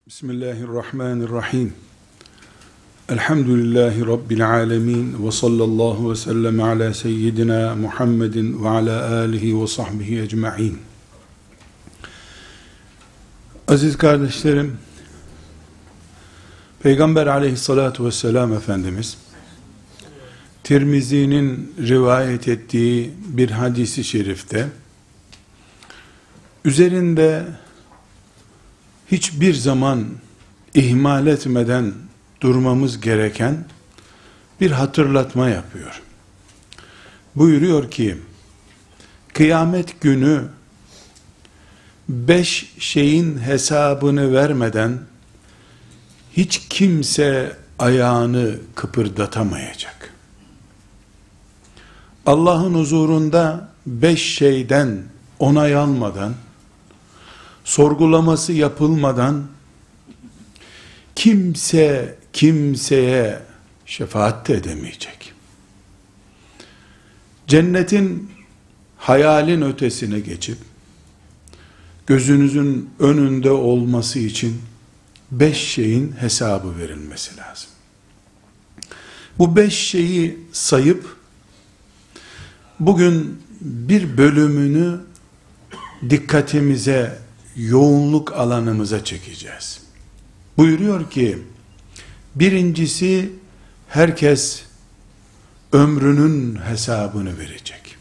Bismillahirrahmanirrahim. Elhamdülillahi Rabbil alemin. Ve sallallahu ve sellem ala seyyidina Muhammedin ve ala alihi ve sahbihi ecma'in. Aziz kardeşlerim, Peygamber aleyhissalatu vesselam Efendimiz, Tirmizi'nin rivayet ettiği bir hadisi şerifte, üzerinde hiçbir zaman ihmal etmeden durmamız gereken bir hatırlatma yapıyor. Buyuruyor ki, kıyamet günü 5 şeyin hesabını vermeden hiç kimse ayağını kıpırdatamayacak. Allah'ın huzurunda 5 şeyden onay almadan, sorgulaması yapılmadan kimse kimseye şefaat de edemeyecek. Cennetin hayalin ötesine geçip gözünüzün önünde olması için 5 şeyin hesabı verilmesi lazım. Bu 5 şeyi sayıp bugün bir bölümünü dikkatimize, yoğunluk alanımıza çekeceğiz. Buyuruyor ki, birincisi, herkes ömrünün hesabını verecek.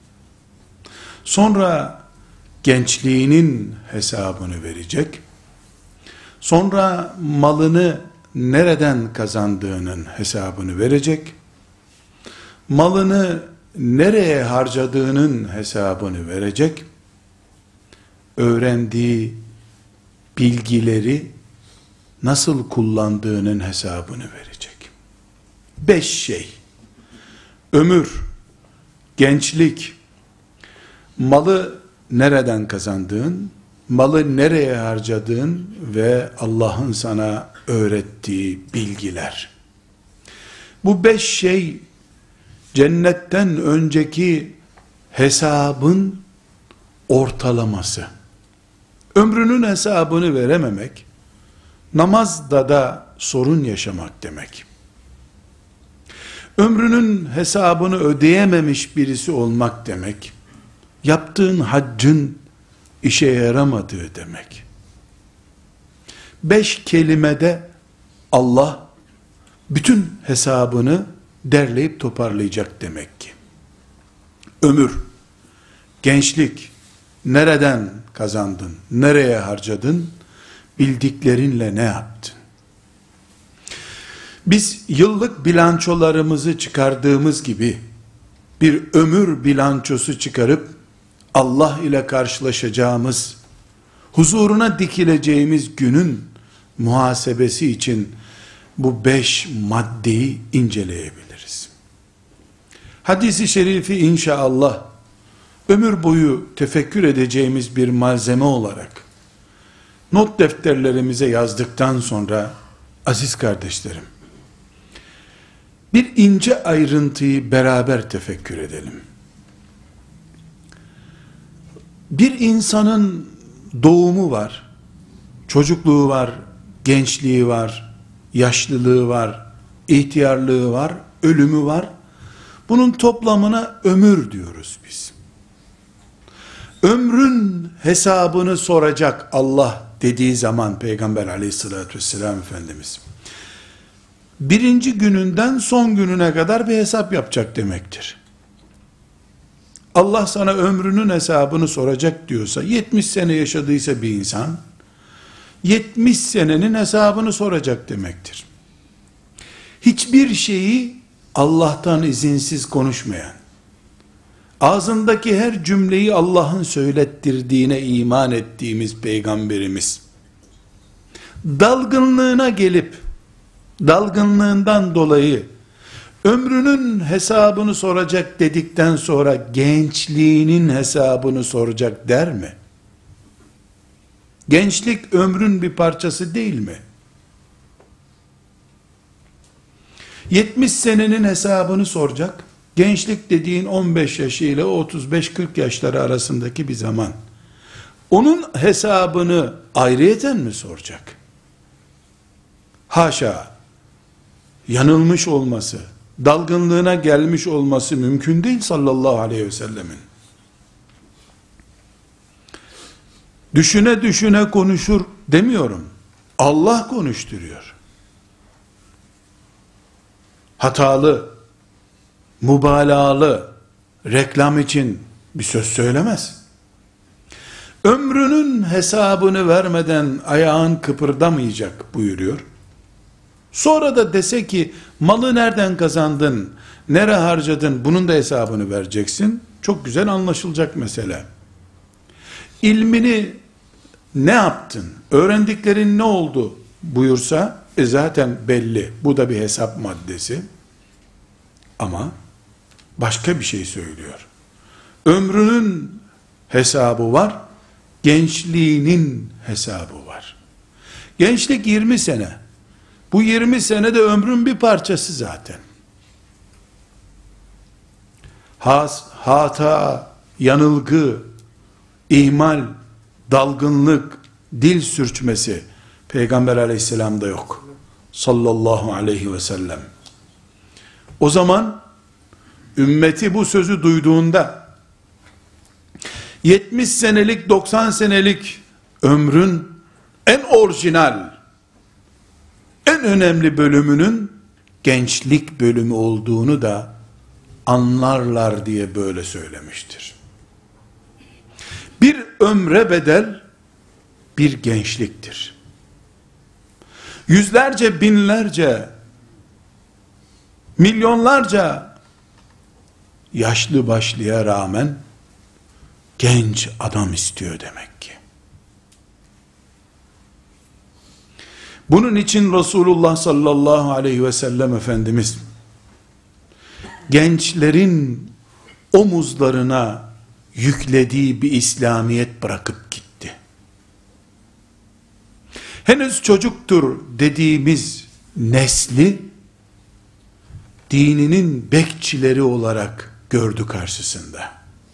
Sonra gençliğinin hesabını verecek. Sonra malını nereden kazandığının hesabını verecek. Malını nereye harcadığının hesabını verecek. Öğrendiği bilgileri nasıl kullandığının hesabını verecek. 5 şey: ömür, gençlik, malı nereden kazandığın, malı nereye harcadığın ve Allah'ın sana öğrettiği bilgiler. Bu 5 şey cennetten önceki hesabın ortalaması. Ömrünün hesabını verememek, namazda da sorun yaşamak demek. Ömrünün hesabını ödeyememiş birisi olmak demek, yaptığın haccın işe yaramadığı demek. 5 kelimede Allah bütün hesabını derleyip toparlayacak demek ki. Ömür, gençlik, nereden kazandın, nereye harcadın, bildiklerinle ne yaptın? Biz yıllık bilançolarımızı çıkardığımız gibi bir ömür bilançosu çıkarıp Allah ile karşılaşacağımız, huzuruna dikileceğimiz günün muhasebesi için bu 5 maddeyi inceleyebiliriz. Hadis-i şerifi inşallah ömür boyu tefekkür edeceğimiz bir malzeme olarak not defterlerimize yazdıktan sonra, aziz kardeşlerim, bir ince ayrıntıyı beraber tefekkür edelim. Bir insanın doğumu var, çocukluğu var, gençliği var, yaşlılığı var, ihtiyarlığı var, ölümü var. Bunun toplamına ömür diyoruz biz. Ömrün hesabını soracak Allah dediği zaman Peygamber aleyhissalatü vesselam Efendimiz, birinci gününden son gününe kadar bir hesap yapacak demektir. Allah sana ömrünün hesabını soracak diyorsa, 70 sene yaşadıysa bir insan, 70 senenin hesabını soracak demektir. Hiçbir şeyi Allah'tan izinsiz konuşmayan, ağzındaki her cümleyi Allah'ın söylettirdiğine iman ettiğimiz Peygamberimiz, dalgınlığına gelip, dalgınlığından dolayı, ömrünün hesabını soracak dedikten sonra, gençliğinin hesabını soracak der mi? Gençlik ömrün bir parçası değil mi? 70 senenin hesabını soracak. Gençlik dediğin 15 yaşı ile 35-40 yaşları arasındaki bir zaman. Onun hesabını ayrıyeten mi soracak? Haşa, yanılmış olması, dalgınlığına gelmiş olması mümkün değil sallallahu aleyhi ve sellemin. Düşüne düşüne konuşur demiyorum. Allah konuşturuyor. Hatalı, mübalağalı, reklam için bir söz söylemez. Ömrünün hesabını vermeden ayağın kıpırdamayacak buyuruyor. Sonra da dese ki malı nereden kazandın, nereye harcadın, bunun da hesabını vereceksin. Çok güzel anlaşılacak mesele. İlmini ne yaptın, öğrendiklerin ne oldu buyursa zaten belli. Bu da bir hesap maddesi. Ama başka bir şey söylüyor. Ömrünün hesabı var, gençliğinin hesabı var. Gençlik 20 sene. Bu 20 sene de ömrün bir parçası zaten. Hata, yanılgı, ihmal, dalgınlık, dil sürçmesi Peygamber aleyhisselamda yok. Sallallahu aleyhi ve sellem. O zaman ümmeti bu sözü duyduğunda 70 senelik 90 senelik ömrün en orijinal, en önemli bölümünün gençlik bölümü olduğunu da anlarlar diye böyle söylemiştir. Bir ömre bedel bir gençliktir. Yüzlerce, binlerce, milyonlarca yaşlı başlıya rağmen genç adam istiyor demek ki. Bunun için Resulullah sallallahu aleyhi ve sellem Efendimiz gençlerin omuzlarına yüklediği bir İslamiyet bırakıp gitti. Henüz çocuktur dediğimiz nesli dininin bekçileri olarak gördü karşısında.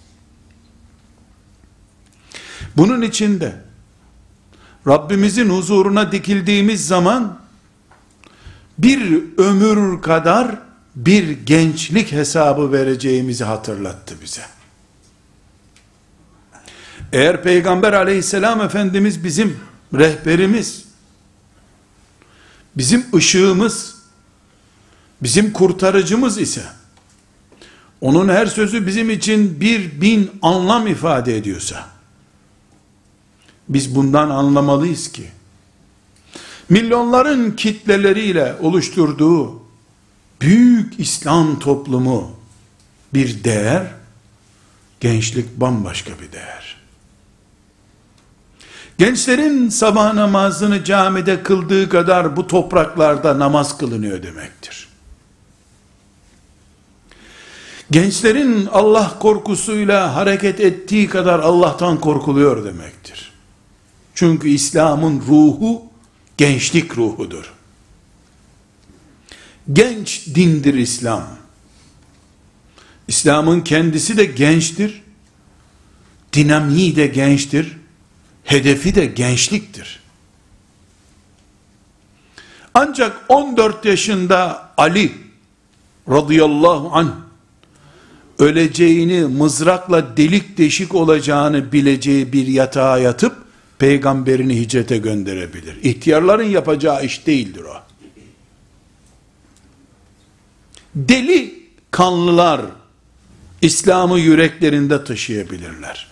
Bunun için de Rabbimizin huzuruna dikildiğimiz zaman bir ömür kadar bir gençlik hesabı vereceğimizi hatırlattı bize. Eğer Peygamber aleyhisselam Efendimiz bizim rehberimiz, bizim ışığımız, bizim kurtarıcımız ise, onun her sözü bizim için 1000 anlam ifade ediyorsa, biz bundan anlamalıyız ki, milyonların kitleleriyle oluşturduğu büyük İslam toplumu bir değer, gençlik bambaşka bir değer. Gençlerin sabah namazını camide kıldığı kadar bu topraklarda namaz kılınıyor demektir. Gençlerin Allah korkusuyla hareket ettiği kadar Allah'tan korkuluyor demektir. Çünkü İslam'ın ruhu gençlik ruhudur. Genç dindir İslam. İslam'ın kendisi de gençtir. Dinamiği de gençtir. Hedefi de gençliktir. Ancak 14 yaşında Ali radıyallahu anh öleceğini, mızrakla delik deşik olacağını bileceği bir yatağa yatıp peygamberini hicrete gönderebilir. İhtiyarların yapacağı iş değildir o. Deli kanlılar İslam'ı yüreklerinde taşıyabilirler.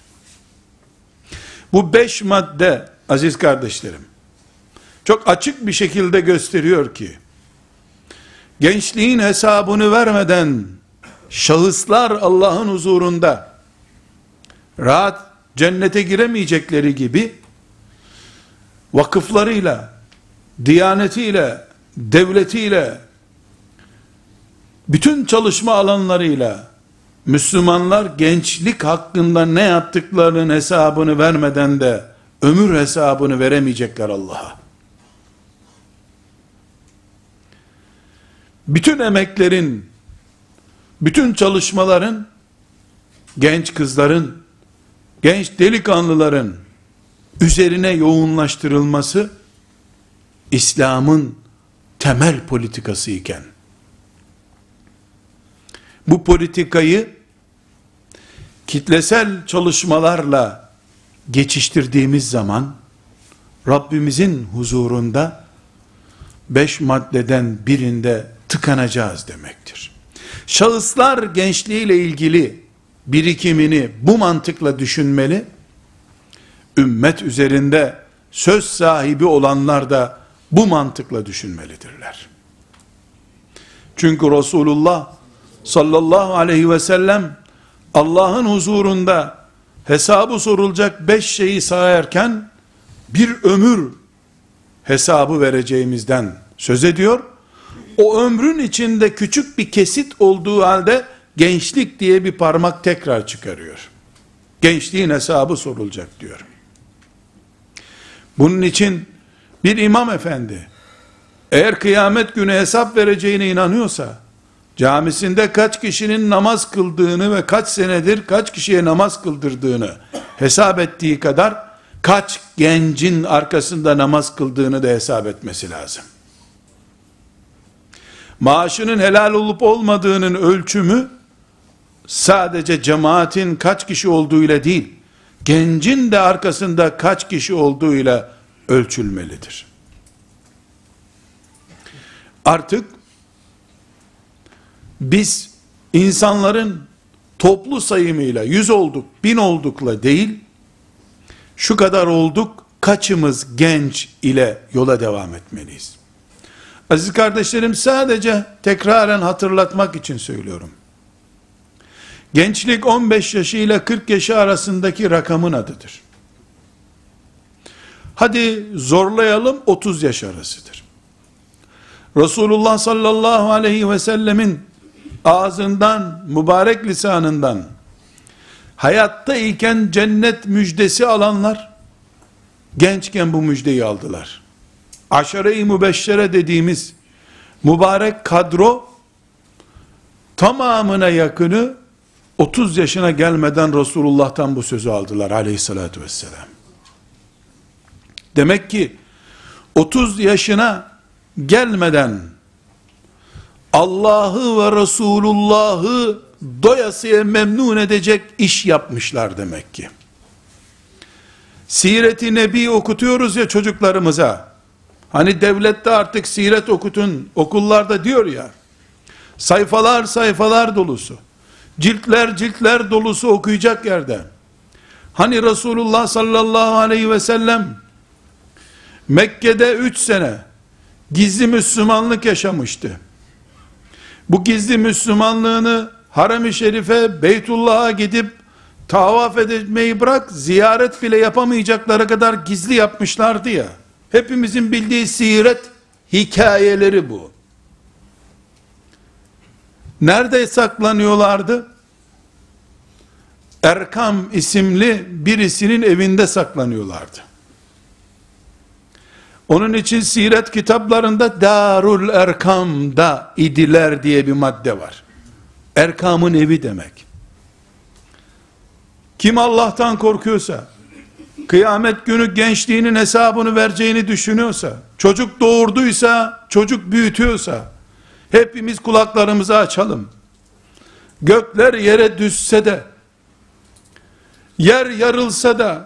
Bu 5 madde aziz kardeşlerim çok açık bir şekilde gösteriyor ki gençliğin hesabını vermeden şahıslar Allah'ın huzurunda rahat cennete giremeyecekleri gibi vakıflarıyla, diyanetiyle, devletiyle, bütün çalışma alanlarıyla Müslümanlar gençlik hakkında ne yaptıklarının hesabını vermeden de ömür hesabını veremeyecekler Allah'a. Bütün emeklerin, bütün çalışmaların, genç kızların, genç delikanlıların üzerine yoğunlaştırılması, İslam'ın temel politikası iken, bu politikayı kitlesel çalışmalarla geçiştirdiğimiz zaman, Rabbimizin huzurunda 5 maddeden birinde tıkanacağız demektir. Şahıslar gençliğiyle ilgili birikimini bu mantıkla düşünmeli, ümmet üzerinde söz sahibi olanlar da bu mantıkla düşünmelidirler. Çünkü Resulullah sallallahu aleyhi ve sellem Allah'ın huzurunda hesabı sorulacak 5 şeyi sayarken bir ömür hesabı vereceğimizden söz ediyor. O ömrün içinde küçük bir kesit olduğu halde gençlik diye bir parmak tekrar çıkarıyor. Gençliğin hesabı sorulacak diyor. Bunun için bir imam efendi eğer kıyamet günü hesap vereceğine inanıyorsa, camisinde kaç kişinin namaz kıldığını ve kaç senedir kaç kişiye namaz kıldırdığını hesap ettiği kadar, kaç gencin arkasında namaz kıldığını da hesap etmesi lazım. Maaşının helal olup olmadığının ölçümü, sadece cemaatin kaç kişi olduğuyla değil, gencin de arkasında kaç kişi olduğuyla ölçülmelidir. Artık biz insanların toplu sayımıyla 100 olduk, 1000 oldukla değil, şu kadar olduk, kaçımız genç ile yola devam etmeliyiz. Aziz kardeşlerim, sadece tekraren hatırlatmak için söylüyorum. Gençlik 15 yaşı ile 40 yaşı arasındaki rakamın adıdır. Hadi zorlayalım, 30 yaş arasıdır. Resulullah sallallahu aleyhi ve sellemin ağzından, mübarek lisanından hayatta iken cennet müjdesi alanlar gençken bu müjdeyi aldılar. Aşere-i mübeşşere dediğimiz mübarek kadro tamamına yakını 30 yaşına gelmeden Resulullah'tan bu sözü aldılar aleyhissalatü vesselam. Demek ki 30 yaşına gelmeden Allah'ı ve Resulullah'ı doyasıya memnun edecek iş yapmışlar demek ki. Siret-i Nebi okutuyoruz ya çocuklarımıza. Hani devlette artık siret okutun, okullarda diyor ya, sayfalar sayfalar dolusu, ciltler ciltler dolusu okuyacak yerde. Hani Resulullah sallallahu aleyhi ve sellem Mekke'de 3 sene gizli Müslümanlık yaşamıştı. Bu gizli Müslümanlığını Harem-i Şerife, Beytullah'a gidip tavaf etmeyi bırak, ziyaret bile yapamayacakları kadar gizli yapmışlardı ya. Hepimizin bildiği siret hikayeleri bu. Nerede saklanıyorlardı? Erkam isimli birisinin evinde saklanıyorlardı. Onun için siret kitaplarında Darul Erkam'da idiler diye bir madde var. Erkam'ın evi demek. Kim Allah'tan korkuyorsa, kıyamet günü gençliğinin hesabını vereceğini düşünüyorsa, çocuk doğurduysa, çocuk büyütüyorsa, hepimiz kulaklarımızı açalım. Gökler yere düşse de, yer yarılsa da,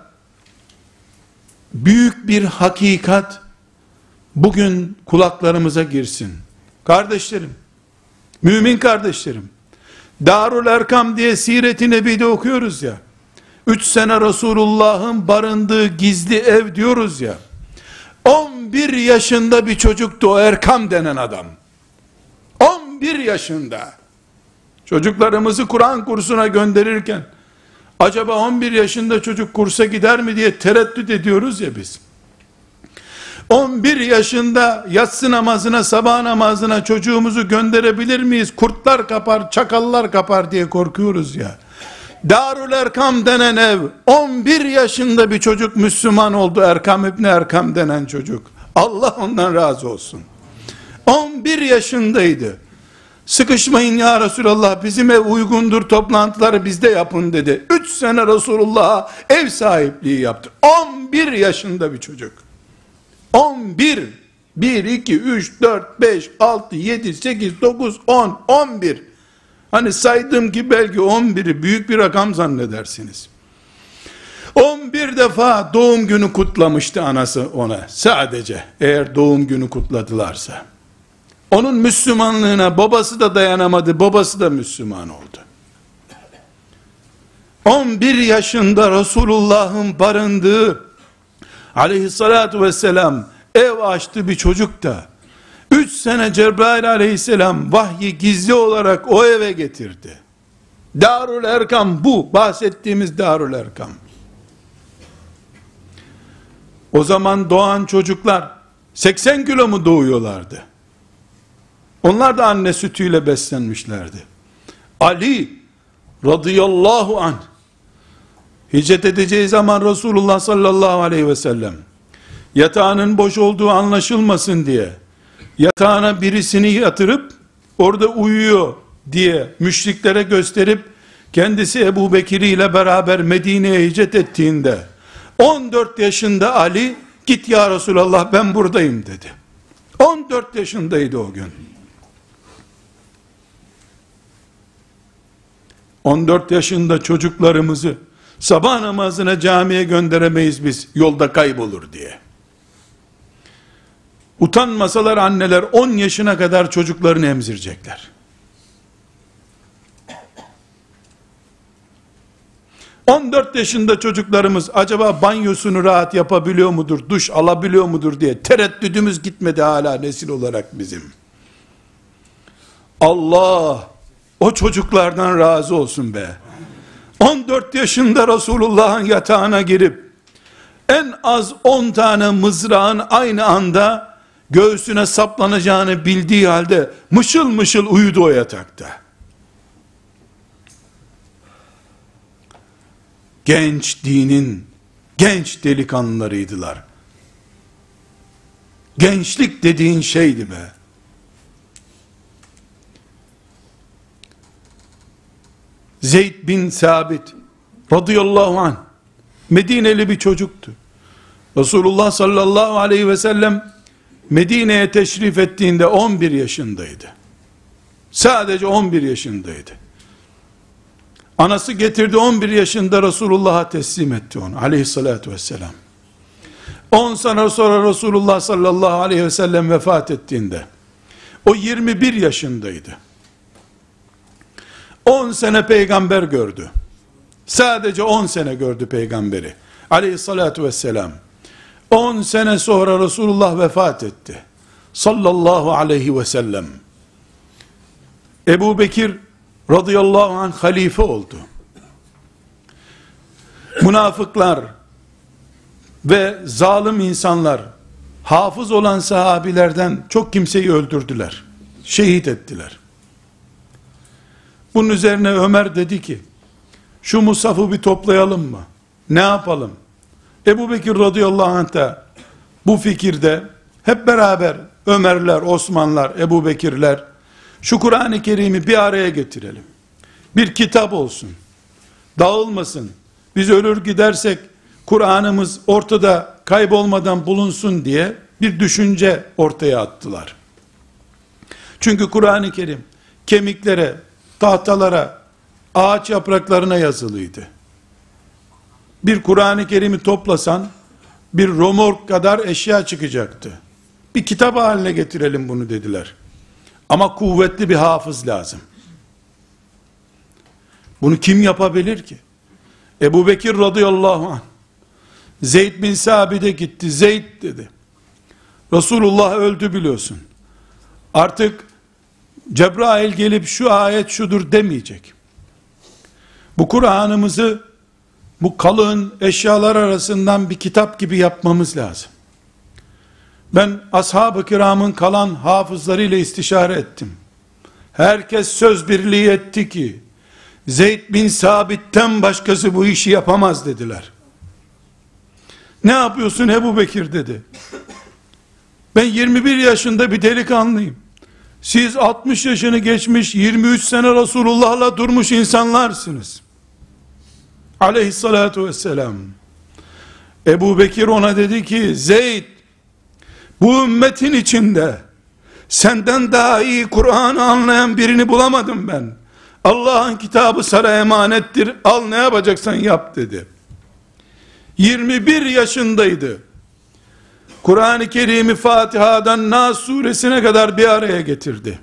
büyük bir hakikat, bugün kulaklarımıza girsin. Kardeşlerim, mümin kardeşlerim, Darul Erkam diye Siret-i Nebi'de okuyoruz ya, 3 sene Resulullah'ın barındığı gizli ev diyoruz ya, 11 yaşında bir çocuktu o Erkam denen adam. 11 yaşında. Çocuklarımızı Kur'an kursuna gönderirken, acaba 11 yaşında çocuk kursa gider mi diye tereddüt ediyoruz ya biz. 11 yaşında yatsı namazına, sabah namazına çocuğumuzu gönderebilir miyiz? Kurtlar kapar, çakallar kapar diye korkuyoruz ya. Darül Erkam denen ev, 11 yaşında bir çocuk Müslüman oldu, Erkam İbni Erkam denen çocuk. Allah ondan razı olsun. 11 yaşındaydı. Sıkışmayın ya Resulallah, bizim ev uygundur, toplantıları bizde yapın dedi. 3 sene Resulullah'a ev sahipliği yaptı. 11 yaşında bir çocuk. 11, 1, 2, 3, 4, 5, 6, 7, 8, 9, 10, 11. Hani saydım ki belki 11'i büyük bir rakam zannedersiniz. 11 defa doğum günü kutlamıştı anası ona. Sadece eğer doğum günü kutladılarsa. Onun Müslümanlığına babası da dayanamadı. Babası da Müslüman oldu. 11 yaşında Resulullah'ın barındığı aleyhissalatu vesselam ev açtı bir çocuk da 3 sene Cebrail aleyhisselam vahyi gizli olarak o eve getirdi. Darül Erkam bu. Bahsettiğimiz Darül Erkam. O zaman doğan çocuklar 80 kilo mu doğuyorlardı? Onlar da anne sütüyle beslenmişlerdi. Ali radıyallahu anh hicret edeceği zaman Resulullah sallallahu aleyhi ve sellem yatağının boş olduğu anlaşılmasın diye yatağına birisini yatırıp orada uyuyor diye müşriklere gösterip kendisi Ebu Bekir ile beraber Medine'ye hicret ettiğinde 14 yaşında Ali git ya Resulallah ben buradayım dedi. 14 yaşındaydı o gün. 14 yaşında çocuklarımızı sabah namazına camiye gönderemeyiz biz yolda kaybolur diye. Utanmasalar anneler 10 yaşına kadar çocuklarını emzirecekler. 14 yaşında çocuklarımız acaba banyosunu rahat yapabiliyor mudur, duş alabiliyor mudur diye tereddüdümüz gitmedi hala nesil olarak bizim. Allah o çocuklardan razı olsun be. 14 yaşında Resulullah'ın yatağına girip en az 10 tane mızrağın aynı anda göğsüne saplanacağını bildiği halde mışıl mışıl uyudu o yatakta. Genç dinin genç delikanlılarıydılar. Gençlik dediğin şeydi be. Zeyd bin Sabit radıyallahu anh Medineli bir çocuktu. Resulullah sallallahu aleyhi ve sellem Medine'ye teşrif ettiğinde 11 yaşındaydı. Sadece 11 yaşındaydı. Anası getirdi 11 yaşında Resulullah'a teslim etti onu aleyhissalatü vesselam. 10 sene sonra Resulullah sallallahu aleyhi ve sellem vefat ettiğinde o 21 yaşındaydı. 10 sene peygamber gördü. Sadece 10 sene gördü peygamberi aleyhissalatü vesselam. 10 sene sonra Resulullah vefat etti. Sallallahu aleyhi ve sellem. Ebu Bekir radıyallahu anh halife oldu. Münafıklar ve zalim insanlar hafız olan sahabilerden çok kimseyi öldürdüler. Şehit ettiler. Bunun üzerine Ömer dedi ki şu mushafı bir toplayalım mı? Ne yapalım? Ebu Bekir radıyallahu anh da bu fikirde hep beraber Ömerler, Osmanlar, Ebu Bekirler şu Kur'an-ı Kerim'i bir araya getirelim. Bir kitap olsun. Dağılmasın. Biz ölür gidersek Kur'an'ımız ortada kaybolmadan bulunsun diye bir düşünce ortaya attılar. Çünkü Kur'an-ı Kerim kemiklere, tahtalara, ağaç yapraklarına yazılıydı. Bir Kur'an-ı Kerim'i toplasan bir romork kadar eşya çıkacaktı. Bir kitap haline getirelim bunu dediler. Ama kuvvetli bir hafız lazım. Bunu kim yapabilir ki? Ebu Bekir radıyallahu anh Zeyd bin Sabit'e gitti. Zeyd dedi. Resulullah öldü biliyorsun. Artık Cebrail gelip şu ayet şudur demeyecek. Bu Kur'an'ımızı bu kalın eşyalar arasından bir kitap gibi yapmamız lazım. Ben ashab-ı kiramın kalan hafızlarıyla istişare ettim. Herkes söz birliği etti ki Zeyd bin Sabit'ten başkası bu işi yapamaz dediler. Ne yapıyorsun Ebu Bekir dedi. Ben 21 yaşında bir delikanlıyım. Siz 60 yaşını geçmiş 23 sene Resulullah'la durmuş insanlarsınız. Aleyhissalatu vesselam. Ebu Bekir ona dedi ki Zeyd Bu ümmetin içinde senden daha iyi Kur'an'ı anlayan birini bulamadım ben. Allah'ın kitabı sana emanettir, al ne yapacaksan yap dedi. 21 yaşındaydı. Kur'an-ı Kerim'i Fatiha'dan Nas suresine kadar bir araya getirdi.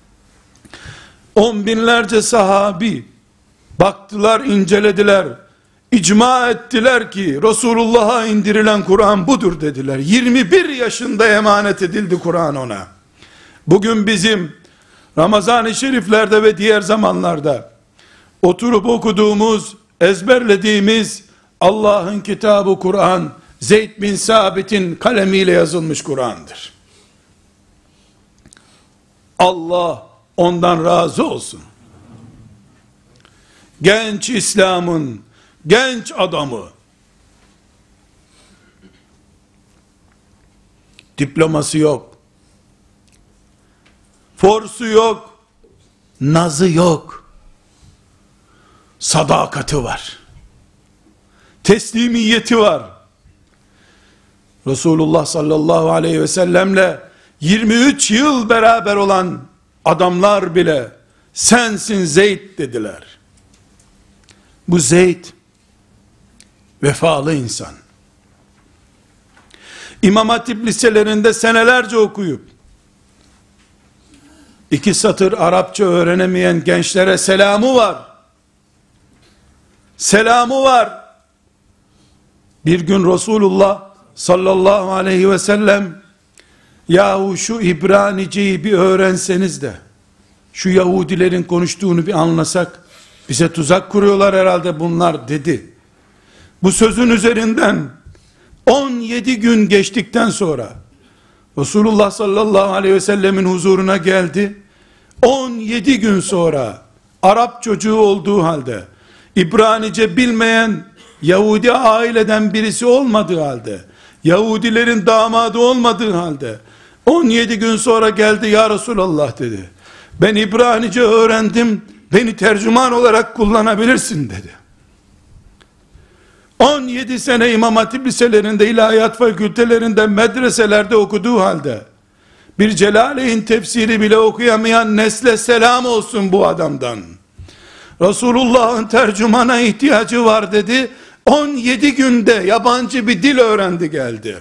10 binlerce sahabi baktılar, incelediler, icma ettiler ki Resulullah'a indirilen Kur'an budur dediler. 21 yaşında emanet edildi Kur'an ona. Bugün bizim Ramazan-ı Şeriflerde ve diğer zamanlarda oturup okuduğumuz, ezberlediğimiz Allah'ın kitabı Kur'an, Zeyd bin Sabit'in kalemiyle yazılmış Kur'an'dır. Allah ondan razı olsun. Genç İslam'ın genç adamı, diploması yok, forsu yok, nazı yok, sadakati var, teslimiyeti var. Resulullah sallallahu aleyhi ve sellemle 23 yıl beraber olan adamlar bile sensin Zeyd dediler. Bu Zeyd vefalı insan. İmam Hatip liselerinde senelerce okuyup 2 satır Arapça öğrenemeyen gençlere selamı var. Selamı var. Bir gün Resulullah sallallahu aleyhi ve sellem, yahu şu İbranice'yi bir öğrenseniz de şu Yahudilerin konuştuğunu bir anlasak, bize tuzak kuruyorlar herhalde bunlar dedi. Bu sözün üzerinden 17 gün geçtikten sonra Resulullah sallallahu aleyhi ve sellemin huzuruna geldi. 17 gün sonra Arap çocuğu olduğu halde, İbranice bilmeyen Yahudi aileden birisi olmadığı halde, Yahudilerin damadı olmadığı halde 17 gün sonra geldi, ya Resulallah dedi. Ben İbranice öğrendim, beni tercüman olarak kullanabilirsin dedi. 17 sene İmam Hatip liselerinde, ilahiyat fakültelerinde, medreselerde okuduğu halde bir Celaleyn tefsiri bile okuyamayan nesle selam olsun bu adamdan. Resulullah'ın tercümana ihtiyacı var dedi. 17 günde yabancı bir dil öğrendi geldi.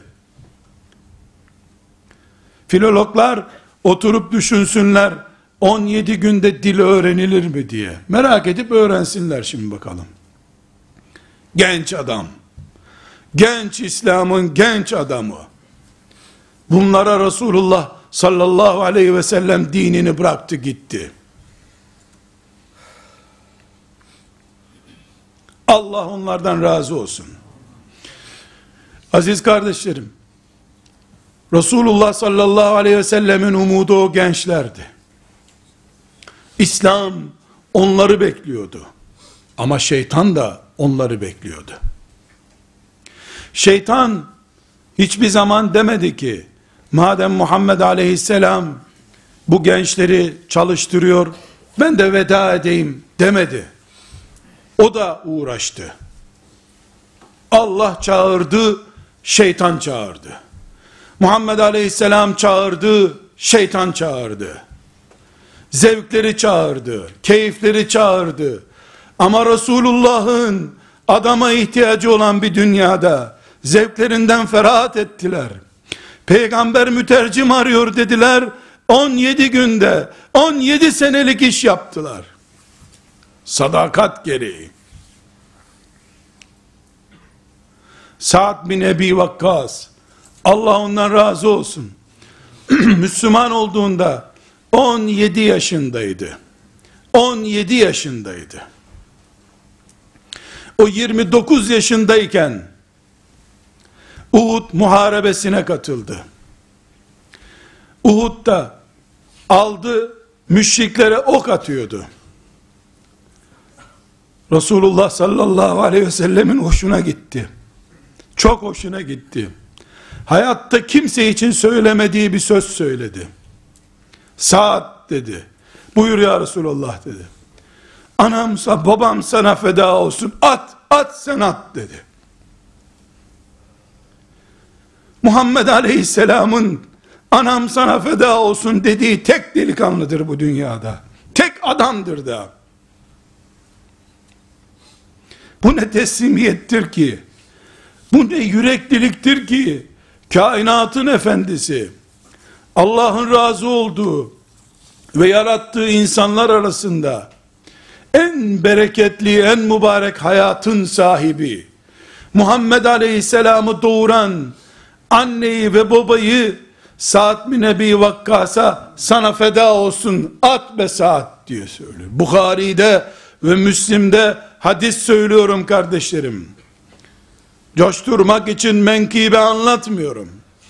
Filologlar oturup düşünsünler, 17 günde dil öğrenilir mi diye. Merak edip öğrensinler şimdi bakalım. Genç adam, genç İslam'ın genç adamı. Bunlara Resulullah sallallahu aleyhi ve sellem dinini bıraktı gitti. Allah onlardan razı olsun. Aziz kardeşlerim, Resulullah sallallahu aleyhi ve sellemin umudu o gençlerdi. İslam onları bekliyordu. Ama şeytan da onları bekliyordu. Şeytan hiçbir zaman demedi ki, madem Muhammed aleyhisselam bu gençleri çalıştırıyor, ben de veda edeyim demedi. O da uğraştı. Allah çağırdı, şeytan çağırdı. Muhammed aleyhisselam çağırdı, şeytan çağırdı. Zevkleri çağırdı, keyifleri çağırdı. Ama Resulullah'ın adama ihtiyacı olan bir dünyada zevklerinden ferahat ettiler. Peygamber mütercim arıyor dediler. 17 günde 17 senelik iş yaptılar. Sadakat gereği. Sa'd bin Ebi Vakkas, Allah ondan razı olsun, Müslüman olduğunda 17 yaşındaydı. 17 yaşındaydı. O 29 yaşındayken Uhud muharebesine katıldı. Uhud'da aldı, müşriklere ok atıyordu. Resulullah sallallahu aleyhi ve sellemin hoşuna gitti. Çok hoşuna gitti. Hayatta kimse için söylemediği bir söz söyledi. Sa'd dedi. Buyur ya Resulullah dedi. Anamsa babam sana feda olsun. At sen at dedi. Muhammed Aleyhisselam'ın anam sana feda olsun dediği tek delikanlıdır bu dünyada. Tek adamdır da. Bu ne teslimiyettir ki? Bu ne yürekliliktir ki? Kainatın efendisi, Allah'ın razı olduğu ve yarattığı insanlar arasında en bereketli, en mübarek hayatın sahibi, Muhammed Aleyhisselam'ı doğuran anneyi ve babayı Sa'd bin Ebi Vakkas'a sana feda olsun at be Sa'd diye söylüyor. Bukhari'de ve Müslim'de hadis söylüyorum kardeşlerim. Coşturmak için menkıbe anlatmıyorum.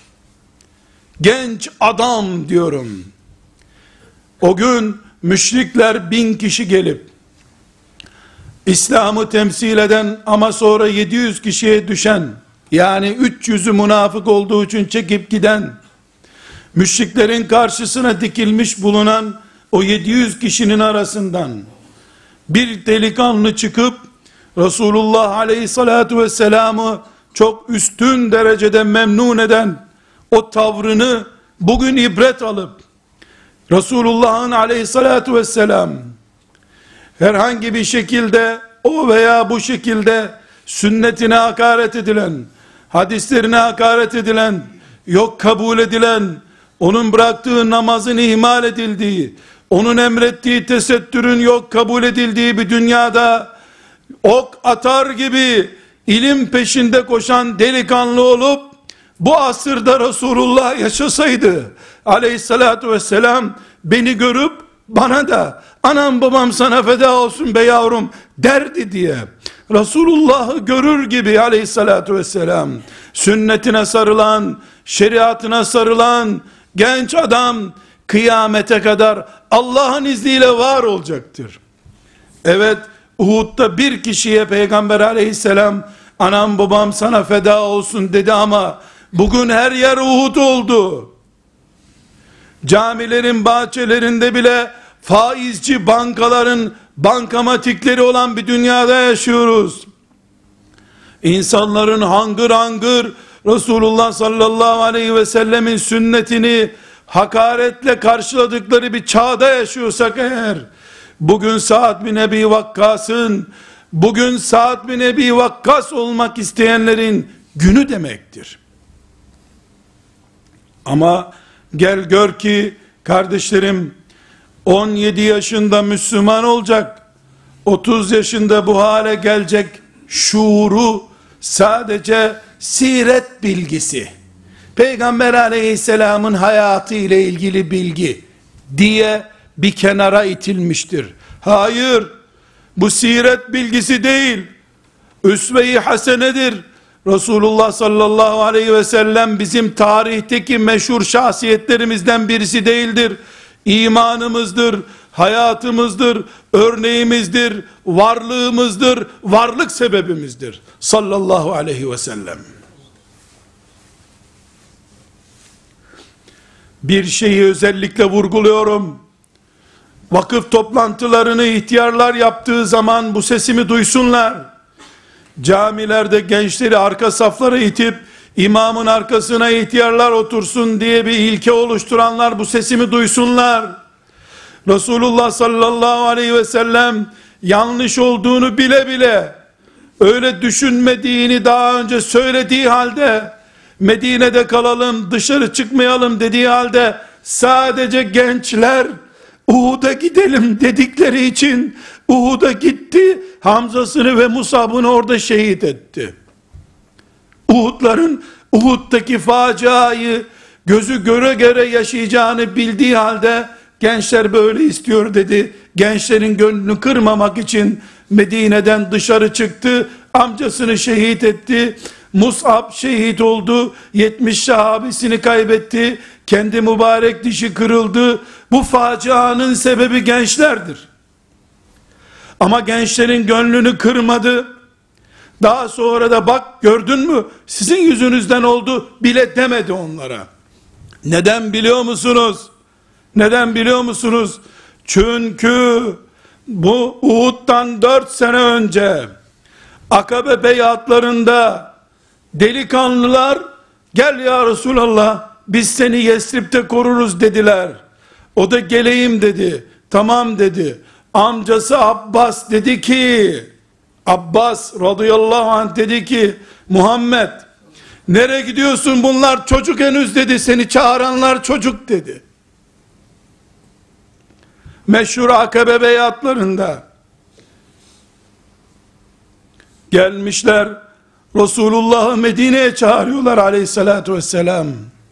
Genç adam diyorum. O gün müşrikler 1000 kişi gelip İslam'ı temsil eden ama sonra 700 kişiye düşen, yani 300'ü münafık olduğu için çekip giden, müşriklerin karşısına dikilmiş bulunan o 700 kişinin arasından bir delikanlı çıkıp Resulullah aleyhissalatu vesselam'ı çok üstün derecede memnun eden o tavrını bugün ibret alıp Resulullah'ın aleyhissalatu vesselam herhangi bir şekilde o veya bu şekilde sünnetine hakaret edilen, hadislerine hakaret edilen, yok kabul edilen, onun bıraktığı namazın ihmal edildiği, onun emrettiği tesettürün yok kabul edildiği bir dünyada ok atar gibi ilim peşinde koşan delikanlı olup bu asırda Resulullah yaşasaydı aleyhissalatu vesselam beni görüp bana da anam babam sana feda olsun be yavrum derdi diye Resulullah'ı görür gibi aleyhissalatu vesselam sünnetine sarılan, şeriatına sarılan genç adam kıyamete kadar Allah'ın izniyle var olacaktır. Evet, Uhud'da bir kişiye Peygamber aleyhisselam anam babam sana feda olsun dedi ama bugün her yer Uhud oldu. Camilerin bahçelerinde bile faizci bankaların bankamatikleri olan bir dünyada yaşıyoruz. İnsanların hangır hangır Resulullah sallallahu aleyhi ve sellemin sünnetini hakaretle karşıladıkları bir çağda yaşıyorsak eğer, bugün Sa'd bin Ebi Vakkas'ın, bugün Sa'd bin Ebi Vakkas olmak isteyenlerin günü demektir. Ama gel gör ki kardeşlerim, 17 yaşında Müslüman olacak, 30 yaşında bu hale gelecek şuuru sadece siret bilgisi, Peygamber aleyhisselamın hayatı ile ilgili bilgi diye bir kenara itilmiştir. Hayır, bu siret bilgisi değil, üsve-i hasenedir. Resulullah sallallahu aleyhi ve sellem bizim tarihteki meşhur şahsiyetlerimizden birisi değildir. İmanımızdır, hayatımızdır, örneğimizdir, varlığımızdır, varlık sebebimizdir. Sallallahu aleyhi ve sellem. Bir şeyi özellikle vurguluyorum. Vakıf toplantılarını ihtiyarlar yaptığı zaman bu sesimi duysunlar. Camilerde gençleri arka saflara itip imamın arkasına ihtiyarlar otursun diye bir ilke oluşturanlar bu sesimi duysunlar. Resulullah sallallahu aleyhi ve sellem yanlış olduğunu bile bile, öyle düşünmediğini daha önce söylediği halde, Medine'de kalalım, dışarı çıkmayalım dediği halde, sadece gençler Uhud'a gidelim dedikleri için Uhud'a gitti, Hamza'sını ve Musab'ını orada şehit etti. Uhud'daki faciayı gözü göre göre yaşayacağını bildiği halde gençler böyle istiyor dedi. Gençlerin gönlünü kırmamak için Medine'den dışarı çıktı, amcasını şehit etti. Mus'ab şehit oldu, 70 sahabesini kaybetti, kendi mübarek dişi kırıldı. Bu facianın sebebi gençlerdir. Ama gençlerin gönlünü kırmadı. Daha sonra da bak gördün mü sizin yüzünüzden oldu bile demedi onlara. Neden biliyor musunuz? Neden biliyor musunuz? Çünkü bu Uhud'dan 4 sene önce Akabe beyatlarında delikanlılar Gel ya Resulallah, biz seni Yesrib'de koruruz dediler. O da geleyim dedi. Tamam dedi. Amcası Abbas dedi ki, Abbas radıyallahu anh dedi ki, Muhammed nereye gidiyorsun, bunlar çocuk henüz dedi, seni çağıranlar çocuk dedi. Meşhur Akabe beyatlarında gelmişler, Resulullah'ı Medine'ye çağırıyorlar aleyhissalatü vesselam.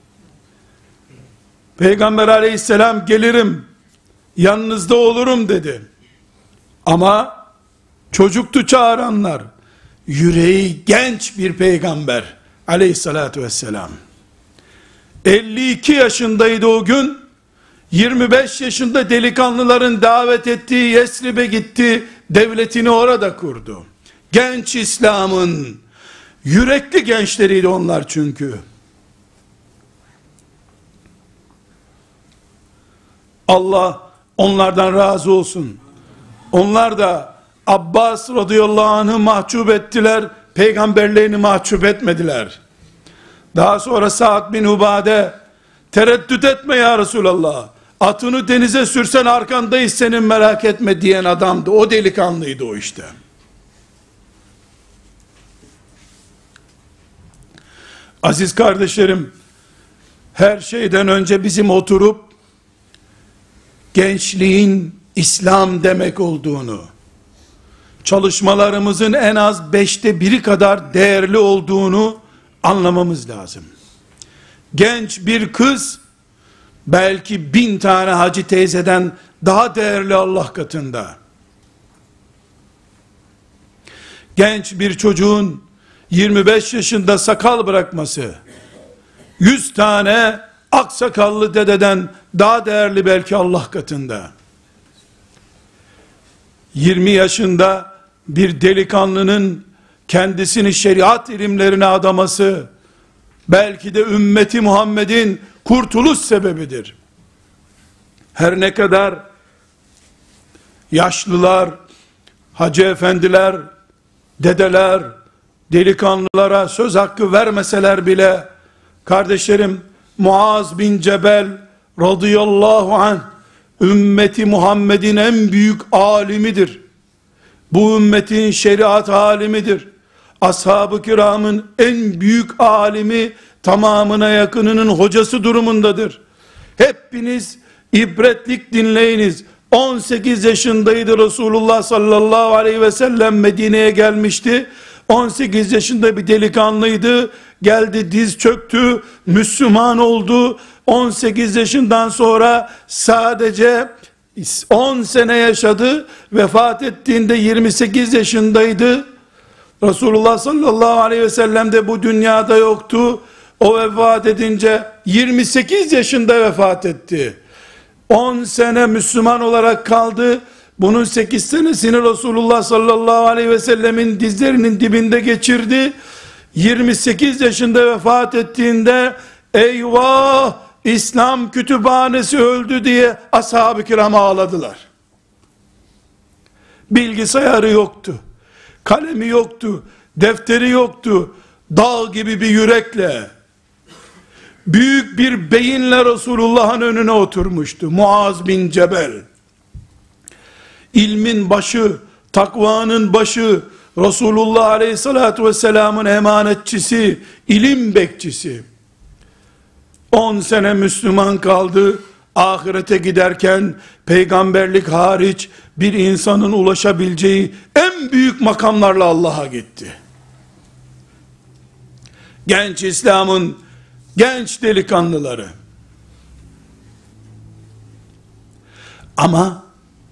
Peygamber aleyhisselam gelirim, yanınızda olurum dedi. Ama çocuktu çağıranlar. Yüreği genç bir peygamber aleyhissalatü vesselam. 52 yaşındaydı o gün. 25 yaşında delikanlıların davet ettiği Yesrib'e gitti. Devletini orada kurdu. Genç İslam'ın yürekli gençleriydi onlar çünkü. Allah onlardan razı olsun. Onlar da Abbas radıyallahu anh'ı mahcup ettiler, peygamberlerini mahcup etmediler. Daha sonra Sa'd bin Ubade, tereddüt etme ya Resulallah, atını denize sürsen arkandayız senin, merak etme diyen adamdı. O delikanlıydı o işte. Aziz kardeşlerim, her şeyden önce bizim oturup gençliğin İslam demek olduğunu, çalışmalarımızın en az 1/5 kadar değerli olduğunu anlamamız lazım. Genç bir kız belki 1000 tane hacı teyzeden daha değerli Allah katında. Genç bir çocuğun 25 yaşında sakal bırakması 100 tane aksakallı dededen daha değerli belki Allah katında. 20 yaşında bir delikanlının kendisini şeriat ilimlerine adaması belki de ümmeti Muhammed'in kurtuluş sebebidir. Her ne kadar yaşlılar, hacı efendiler, dedeler, delikanlılara söz hakkı vermeseler bile, kardeşlerim, Muaz bin Cebel radıyallahu anh ümmeti Muhammed'in en büyük alimidir. Bu ümmetin şeriat alimidir. Ashab-ı kiramın en büyük alimi, tamamına yakınının hocası durumundadır. Hepiniz ibretlik dinleyiniz. 18 yaşındaydı Resulullah sallallahu aleyhi ve sellem, Medine'ye gelmişti. 18 yaşında bir delikanlıydı. Geldi, diz çöktü, Müslüman oldu. 18 yaşından sonra sadece 10 sene yaşadı. Vefat ettiğinde 28 yaşındaydı. Resulullah sallallahu aleyhi ve sellem de bu dünyada yoktu. O vefat edince 28 yaşında vefat etti. 10 sene Müslüman olarak kaldı. Bunun 8 senesini Resulullah sallallahu aleyhi ve sellemin dizlerinin dibinde geçirdi. 28 yaşında vefat ettiğinde eyvah, İslam kütüphanesi öldü diye ashab-ı kiram ağladılar. Bilgisayarı yoktu, kalemi yoktu, defteri yoktu. Dağ gibi bir yürekle, büyük bir beyinle Resulullah'ın önüne oturmuştu Muaz bin Cebel. İlmin başı, takvanın başı, Resulullah aleyhissalatu vesselamın emanetçisi, ilim bekçisi. 10 sene Müslüman kaldı. Ahirete giderken peygamberlik hariç bir insanın ulaşabileceği en büyük makamlarla Allah'a gitti. Genç İslam'ın genç delikanlıları. Ama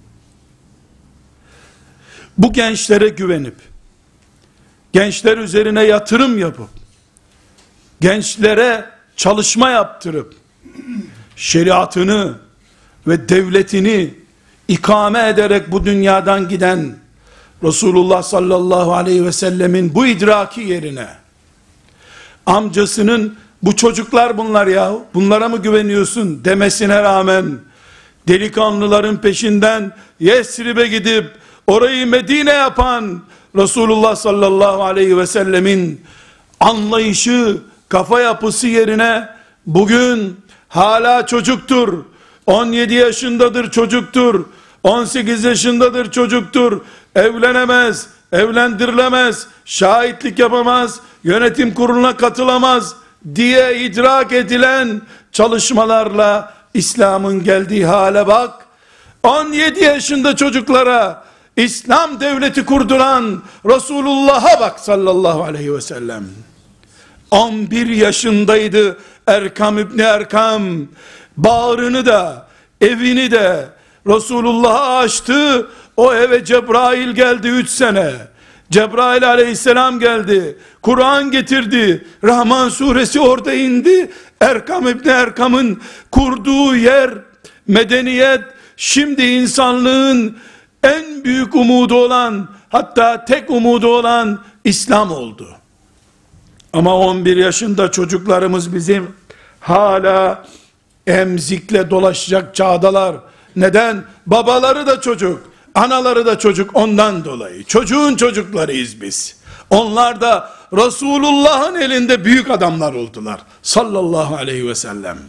bu gençlere güvenip, gençler üzerine yatırım yapıp, gençlere çalışma yaptırıp, şeriatını ve devletini ikame ederek bu dünyadan giden Resulullah sallallahu aleyhi ve sellemin bu idraki yerine, amcasının bu çocuklar bunlar ya, bunlara mı güveniyorsun demesine rağmen, delikanlıların peşinden Yesrib'e gidip orayı Medine yapan Resulullah sallallahu aleyhi ve sellemin anlayışı kafa yapısı yerine bugün hala çocuktur, 17 yaşındadır çocuktur, 18 yaşındadır çocuktur, evlenemez, evlendirilemez, şahitlik yapamaz, yönetim kuruluna katılamaz diye idrak edilen çalışmalarla İslam'ın geldiği hale bak. 17 yaşında çocuklara İslam devleti kurduran Resulullah'a bak sallallahu aleyhi ve sellem. 11 yaşındaydı Erkam İbni Erkam, bağrını da evini de Resulullah'a açtı. O eve Cebrail geldi 3 sene. Cebrail aleyhisselam geldi, Kur'an getirdi, Rahman suresi orada indi. Erkam İbni Erkam'ın kurduğu yer, medeniyet, şimdi insanlığın en büyük umudu olan, hatta tek umudu olan İslam oldu. Ama 11 yaşında çocuklarımız bizim hala emzikle dolaşacak çağdalar. Neden? Babaları da çocuk, anaları da çocuk, ondan dolayı. Çocuğun çocuklarıyız biz. Onlar da Resulullah'ın elinde büyük adamlar oldular. Sallallahu aleyhi ve sellem.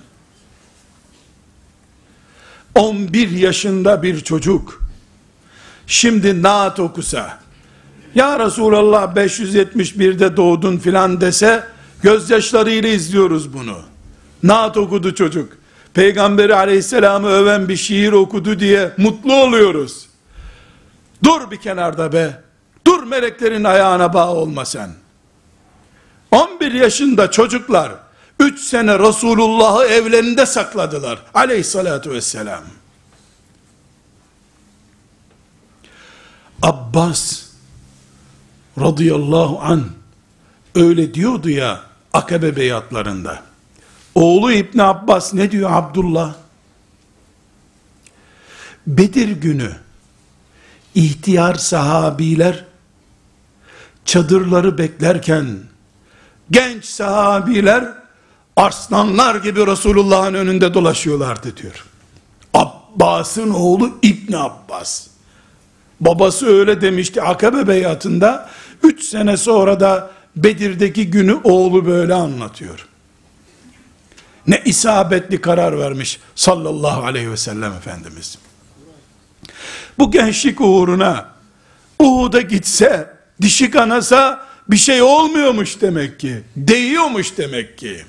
11 yaşında bir çocuk şimdi naat okusa, ya Resulallah 571'de doğdun filan dese, gözyaşlarıyla izliyoruz bunu. Naat okudu çocuk, Peygamberi aleyhisselamı öven bir şiir okudu diye mutlu oluyoruz. Dur bir kenarda be, dur, meleklerin ayağına bağ olma sen. 11 yaşında çocuklar 3 sene Resulullah'ı evlerinde sakladılar aleyhissalatu vesselam. Abbas radıyallahu an öyle diyordu ya Akabe beyatlarında. Oğlu İbni Abbas ne diyor Abdullah? Bedir günü ihtiyar sahabiler çadırları beklerken genç sahabiler arslanlar gibi Resulullah'ın önünde dolaşıyorlardı diyor. Abbas'ın oğlu İbni Abbas. Babası öyle demişti Akabe beyatında. 3 sene sonra da Bedir'deki günü oğlu böyle anlatıyor. Ne isabetli karar vermiş sallallahu aleyhi ve sellem Efendimiz. Bu gençlik uğruna Uhud'a gitse, dişi kanasa bir şey olmuyormuş demek ki. Değiyormuş demek ki.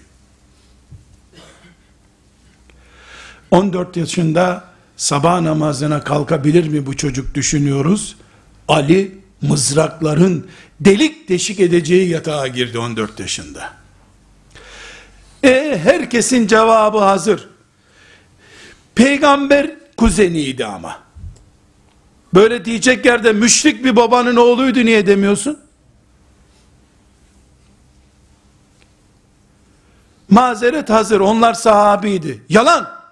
14 yaşında sabah namazına kalkabilir mi bu çocuk düşünüyoruz. Ali mızrakların delik deşik edeceği yatağa girdi 14 yaşında. Herkesin cevabı hazır. Peygamber kuzeniydi ama. Böyle diyecek yerde müşrik bir babanın oğluydu niye demiyorsun? Mazeret hazır, onlar sahabiydi. Yalan.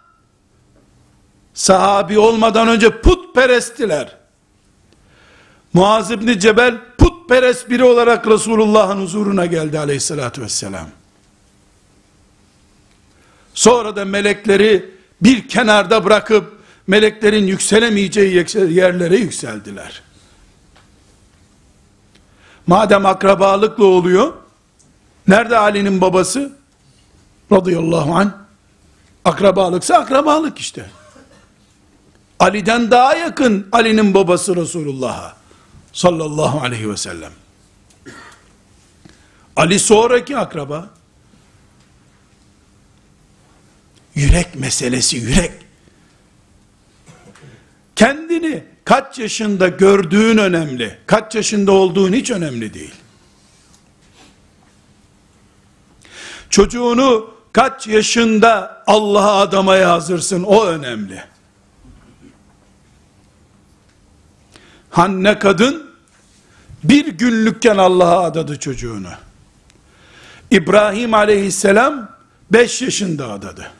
Sahabi olmadan önce putperesttiler. Muaz İbni Cebel putperest biri olarak Resulullah'ın huzuruna geldi aleyhissalatü vesselam. Sonra da melekleri bir kenarda bırakıp meleklerin yükselemeyeceği yerlere yükseldiler. Madem akrabalıkla oluyor, nerede Ali'nin babası? Radıyallahu anh. Akrabalıksa akrabalık işte. Ali'den daha yakın Ali'nin babası Resulullah'a sallallahu aleyhi ve sellem. Ali sonraki akraba. Yürek meselesi, yürek. Kendini kaç yaşında gördüğün önemli. Kaç yaşında olduğun hiç önemli değil. Çocuğunu kaç yaşında Allah'a adamaya hazırsın, o önemli. Hanne kadın bir günlükken Allah'a adadı çocuğunu. İbrahim aleyhisselam 5 yaşında adadı.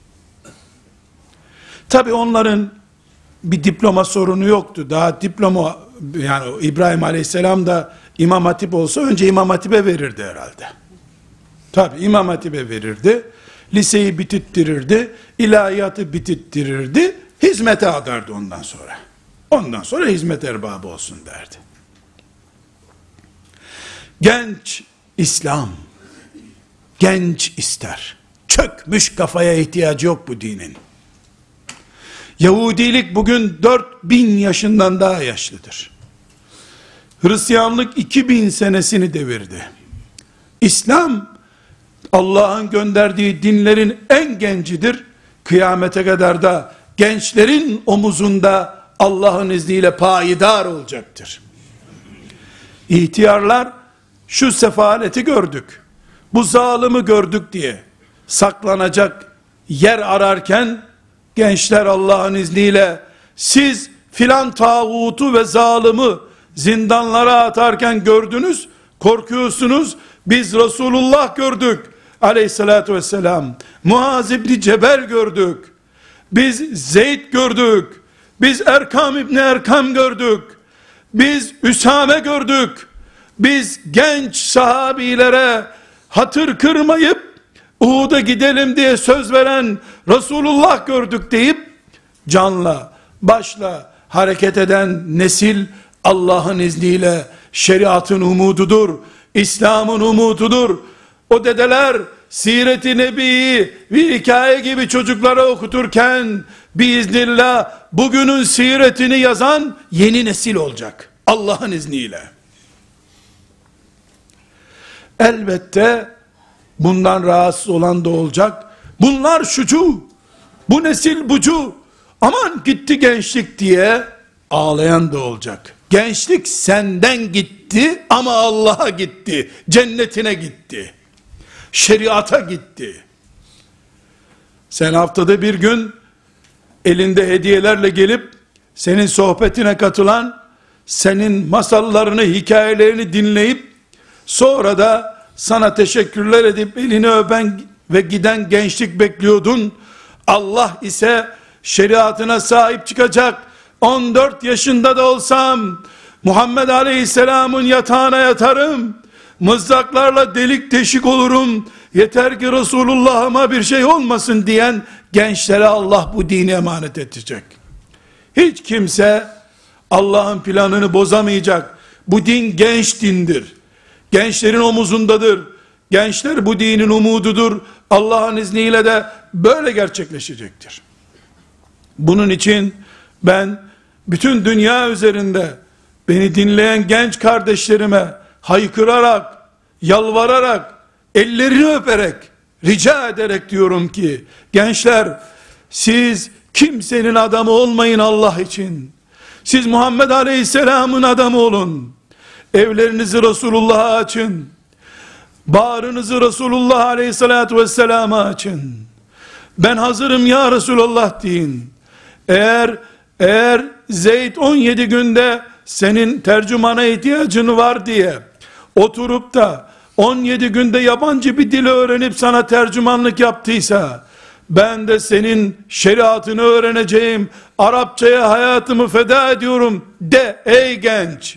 Tabi onların bir diploma sorunu yoktu. Daha diploma, yani İbrahim aleyhisselam da İmam Hatip olsa önce İmam Hatip'e verirdi herhalde. Tabi İmam Hatip'e verirdi. Liseyi bitirttirirdi. İlahiyatı bitirttirirdi. Hizmete adardı ondan sonra. Ondan sonra hizmet erbabı olsun derdi. Genç İslam genç ister. Çökmüş kafaya ihtiyacı yok bu dinin. Yahudilik bugün 4000 yaşından daha yaşlıdır. Hristiyanlık 2000 senesini devirdi. İslam, Allah'ın gönderdiği dinlerin en gencidir. Kıyamete kadar da gençlerin omuzunda Allah'ın izniyle payidar olacaktır. İhtiyarlar, şu sefaleti gördük, bu zalimi gördük diye saklanacak yer ararken, gençler Allah'ın izniyle, siz filan tağutu ve zalimi zindanlara atarken gördünüz, korkuyorsunuz, biz Resulullah gördük aleyhissalatü vesselam, Muaz İbni Cebel gördük, biz Zeyd gördük, biz Erkam İbni Erkam gördük, biz Üsame gördük, biz genç sahabilere hatır kırmayıp Uhud'a gidelim diye söz veren Resulullah gördük deyip canla başla hareket eden nesil Allah'ın izniyle şeriatın umududur, İslam'ın umududur. O dedeler Siret-i Nebi'yi bir hikaye gibi çocuklara okuturken biiznillah bugünün siretini yazan yeni nesil olacak Allah'ın izniyle. Elbette bundan rahatsız olan da olacak. Bunlar şucu, bu nesil bucu, aman gitti gençlik diye ağlayan da olacak. Gençlik senden gitti ama Allah'a gitti, cennetine gitti, şeriata gitti. Sen haftada bir gün elinde hediyelerle gelip senin sohbetine katılan, senin masallarını, hikayelerini dinleyip sonra da sana teşekkürler edip elini öpen ve giden gençlik bekliyordun. Allah ise şeriatına sahip çıkacak. 14 yaşında da olsam Muhammed Aleyhisselam'ın yatağına yatarım, mızraklarla delik deşik olurum, yeter ki Resulullah'ıma bir şey olmasın diyen gençlere Allah bu dini emanet edecek. Hiç kimse Allah'ın planını bozamayacak. Bu din genç dindir. Gençlerin omuzundadır. Gençler bu dinin umududur. Allah'ın izniyle de böyle gerçekleşecektir. Bunun için ben bütün dünya üzerinde beni dinleyen genç kardeşlerime haykırarak, yalvararak, ellerini öperek, rica ederek diyorum ki, gençler, siz kimsenin adamı olmayın Allah için. Siz Muhammed Aleyhisselam'ın adamı olun. Evlerinizi Resulullah'a açın. Bağrınızı Resulullah Aleyhisselatü Vesselam'a açın. Ben hazırım ya Resulullah deyin. Eğer Zeyd 17 günde senin tercümana ihtiyacın var diye oturup da 17 günde yabancı bir dili öğrenip sana tercümanlık yaptıysa, ben de senin şeriatını öğreneceğim, Arapçaya hayatımı feda ediyorum de ey genç.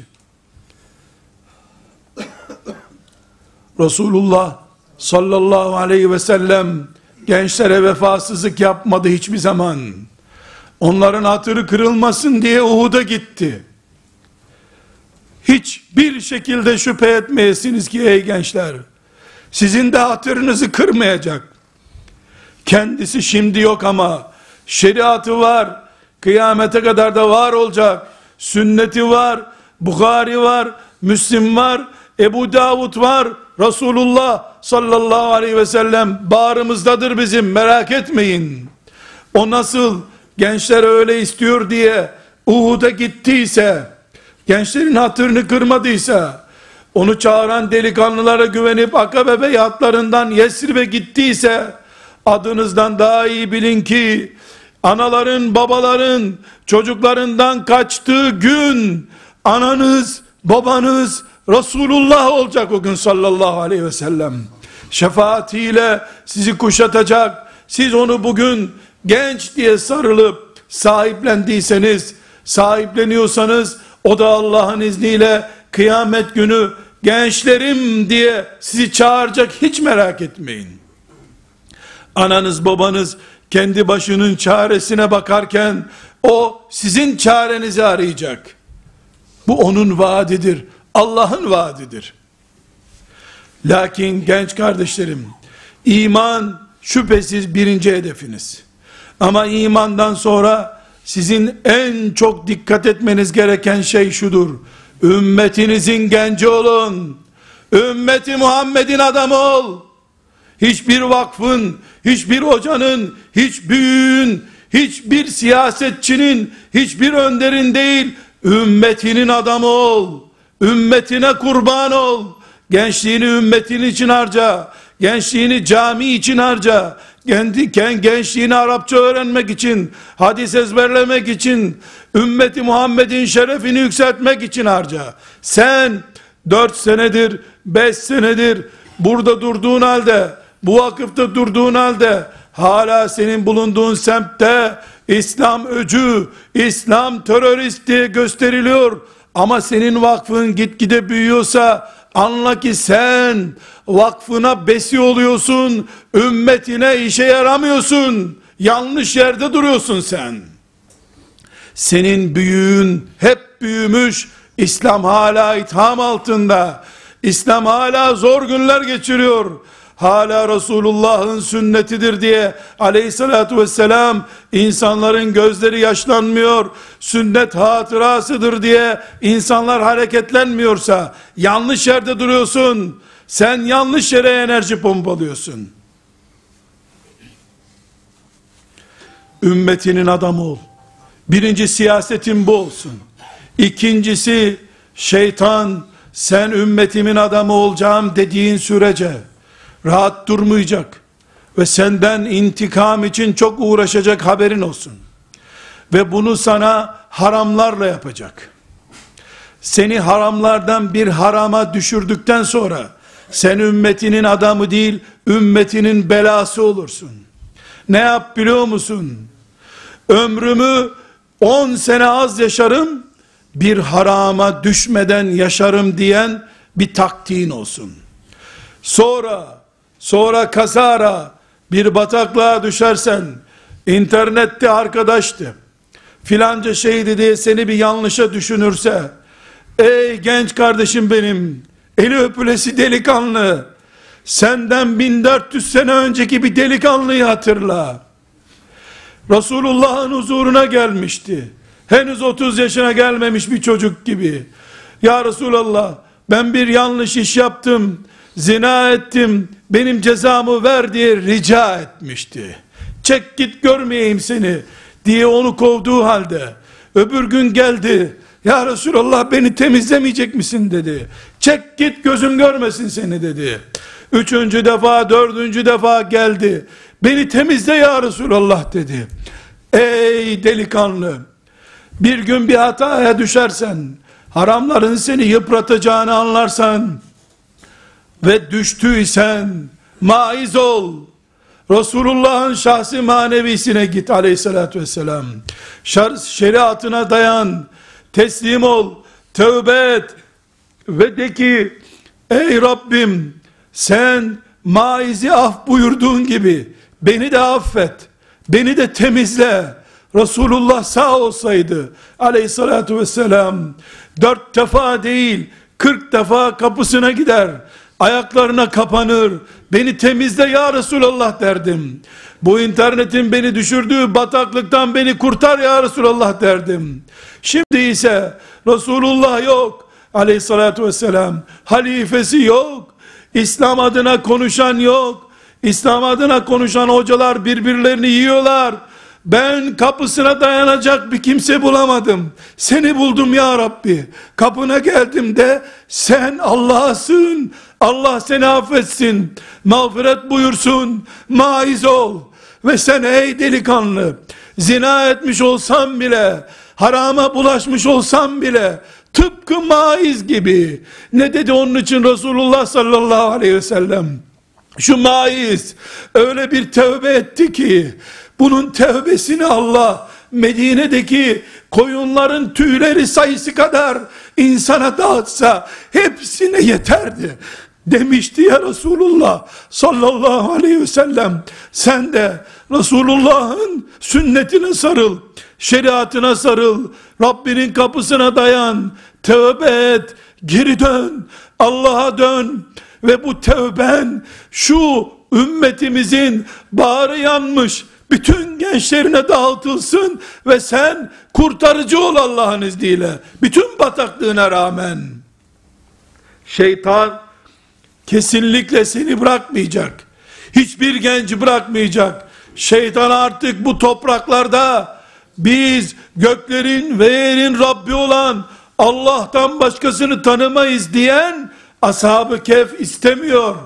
Resulullah sallallahu aleyhi ve sellem gençlere vefasızlık yapmadı hiçbir zaman. Onların hatırı kırılmasın diye Uhud'a gitti. Hiçbir şekilde şüphe etmeyesiniz ki ey gençler, sizin de hatırınızı kırmayacak. Kendisi şimdi yok ama şeriatı var, kıyamete kadar da var olacak. Sünneti var, Bukhari var, Müslim var, Ebu Davud var, Resulullah sallallahu aleyhi ve sellem bağrımızdadır bizim, merak etmeyin. O nasıl gençler öyle istiyor diye Uhud'a gittiyse, gençlerin hatırını kırmadıysa, onu çağıran delikanlılara güvenip Akabe beyatlarından Yesrib'e gittiyse, adınızdan daha iyi bilin ki, anaların, babaların, çocuklarından kaçtığı gün, ananız, babanız, Resulullah olacak o gün sallallahu aleyhi ve sellem. Şefaatiyle sizi kuşatacak. Siz onu bugün genç diye sarılıp sahiplendiyseniz, sahipleniyorsanız, o da Allah'ın izniyle kıyamet günü gençlerim diye sizi çağıracak, hiç merak etmeyin. Ananız babanız kendi başının çaresine bakarken, o sizin çarenizi arayacak. Bu onun vaadidir. Allah'ın vaadidir. Lakin genç kardeşlerim, İman şüphesiz birinci hedefiniz. Ama imandan sonra sizin en çok dikkat etmeniz gereken şey şudur: ümmetinizin genci olun. Ümmeti Muhammed'in adamı ol. Hiçbir vakfın, hiçbir hocanın, hiç büyüğün, hiçbir siyasetçinin, hiçbir önderin değil, ümmetinin adamı ol. Ümmetine kurban ol. Gençliğini ümmetin için harca. Gençliğini cami için harca. Gençliğini Arapça öğrenmek için, hadis ezberlemek için, ümmeti Muhammed'in şerefini yükseltmek için harca. Sen 4 senedir, 5 senedir burada durduğun halde, bu vakıfta durduğun halde, hala senin bulunduğun semtte İslam öcü, İslam terörist diye gösteriliyor. Ama senin vakfın gitgide büyüyorsa, anla ki sen vakfına besi oluyorsun, ümmetine işe yaramıyorsun. Yanlış yerde duruyorsun sen. Senin büyüğün hep büyümüş, İslam hala itham altında. İslam hala zor günler geçiriyor. Hala Resulullah'ın sünnetidir diye aleyhissalatü vesselam insanların gözleri yaşlanmıyor, sünnet hatırasıdır diye insanlar hareketlenmiyorsa yanlış yerde duruyorsun. Sen yanlış yere enerji pompalıyorsun. Ümmetinin adamı ol. Birinci siyasetin bu olsun. İkincisi, şeytan sen ümmetimin adamı olacağım dediğin sürece rahat durmayacak ve senden intikam için çok uğraşacak, haberin olsun. Ve bunu sana haramlarla yapacak. Seni haramlardan bir harama düşürdükten sonra sen ümmetinin adamı değil, ümmetinin belası olursun. Ne yap biliyor musun? Ömrümü 10 sene az yaşarım, bir harama düşmeden yaşarım diyen bir taktiğin olsun. Sonra kazara bir bataklığa düşersen, internette arkadaştı, filanca şeydi diye seni bir yanlışa düşünürse, ey genç kardeşim benim, eli öpülesi delikanlı, senden 1400 sene önceki bir delikanlıyı hatırla. Resulullah'ın huzuruna gelmişti. Henüz 30 yaşına gelmemiş bir çocuk gibi. Ya Resulallah, ben bir yanlış iş yaptım, zina ettim, benim cezamı ver diye rica etmişti. Çek git görmeyeyim seni diye onu kovduğu halde, öbür gün geldi, ya Resulallah beni temizlemeyecek misin dedi. Çek git gözüm görmesin seni dedi. 3. defa, 4. defa geldi, beni temizle ya Resulallah dedi. Ey delikanlı, bir gün bir hataya düşersen, haramların seni yıpratacağını anlarsan ve düştüysen maiz ol. Resulullah'ın şahsi manevisine git aleyhissalatü vesselam. Şeriatına dayan, teslim ol, tövbe et ve de ki ey Rabbim, sen maizi af buyurduğun gibi beni de affet, beni de temizle. Resulullah sağ olsaydı aleyhissalatü vesselam 4 defa değil 40 defa kapısına gider, ayaklarına kapanır, beni temizle ya Resulallah derdim. Bu internetin beni düşürdüğü bataklıktan beni kurtar ya Resulallah derdim. Şimdi ise Resulullah yok aleyhissalatü vesselam, halifesi yok, İslam adına konuşan yok, İslam adına konuşan hocalar birbirlerini yiyorlar. Ben kapısına dayanacak bir kimse bulamadım. Seni buldum ya Rabbi. Kapına geldim de sen Allah'sın. Allah seni affetsin. Mağfiret buyursun. Maiz ol. Ve sen ey delikanlı, zina etmiş olsam bile, harama bulaşmış olsam bile, tıpkı maiz gibi. Ne dedi onun için Resulullah sallallahu aleyhi ve sellem? Şu maiz öyle bir tövbe etti ki, bunun tövbesini Allah Medine'deki koyunların tüyleri sayısı kadar insana dağıtsa hepsine yeterdi demişti ya Resulullah sallallahu aleyhi ve sellem. Sen de Resulullah'ın sünnetine sarıl, şeriatına sarıl, Rabbinin kapısına dayan, tövbe et, geri dön, Allah'a dön ve bu tövben şu ümmetimizin bağrı yanmış bütün gençlerine dağıtılsın ve sen kurtarıcı ol Allah'ın izniyle. Bütün bataklığına rağmen şeytan kesinlikle seni bırakmayacak. Hiçbir genci bırakmayacak. Şeytan artık bu topraklarda biz göklerin ve yerin Rabbi olan Allah'tan başkasını tanımayız diyen Ashab-ı Kehf istemiyor.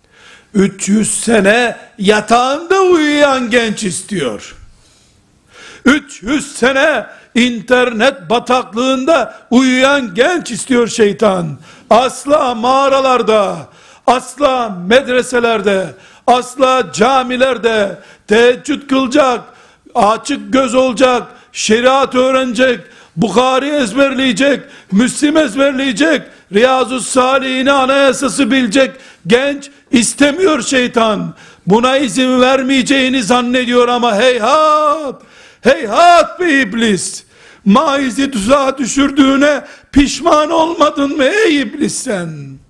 300 sene yatağında uyuyan genç istiyor. 300 sene internet bataklığında uyuyan genç istiyor şeytan. Asla mağaralarda, asla medreselerde, asla camilerde teheccüd kılacak, açık göz olacak, şeriat öğrenecek, Bukhari ezberleyecek, Müslim ezberleyecek, Riyazu Salihini anayasası bilecek genç istemiyor şeytan. Buna izin vermeyeceğini zannediyor ama heyhat, heyhat be iblis. Maiz'i tuzağa düşürdüğüne pişman olmadın mı ey iblis sen?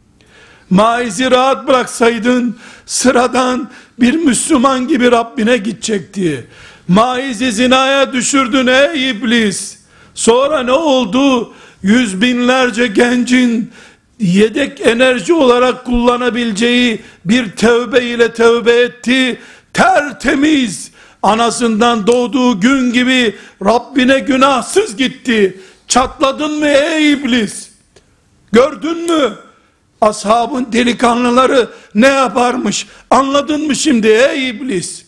Maiz'i rahat bıraksaydın sıradan bir Müslüman gibi Rabbine gidecekti. Maiz'i zinaya düşürdün ey iblis. Sonra ne oldu? Yüz binlerce gencin yedek enerji olarak kullanabileceği bir tevbe ile tevbe etti. Tertemiz, anasından doğduğu gün gibi Rabbine günahsız gitti. Çatladın mı ey iblis? Gördün mü? Ashabın delikanlıları ne yaparmış? Anladın mı şimdi ey iblis?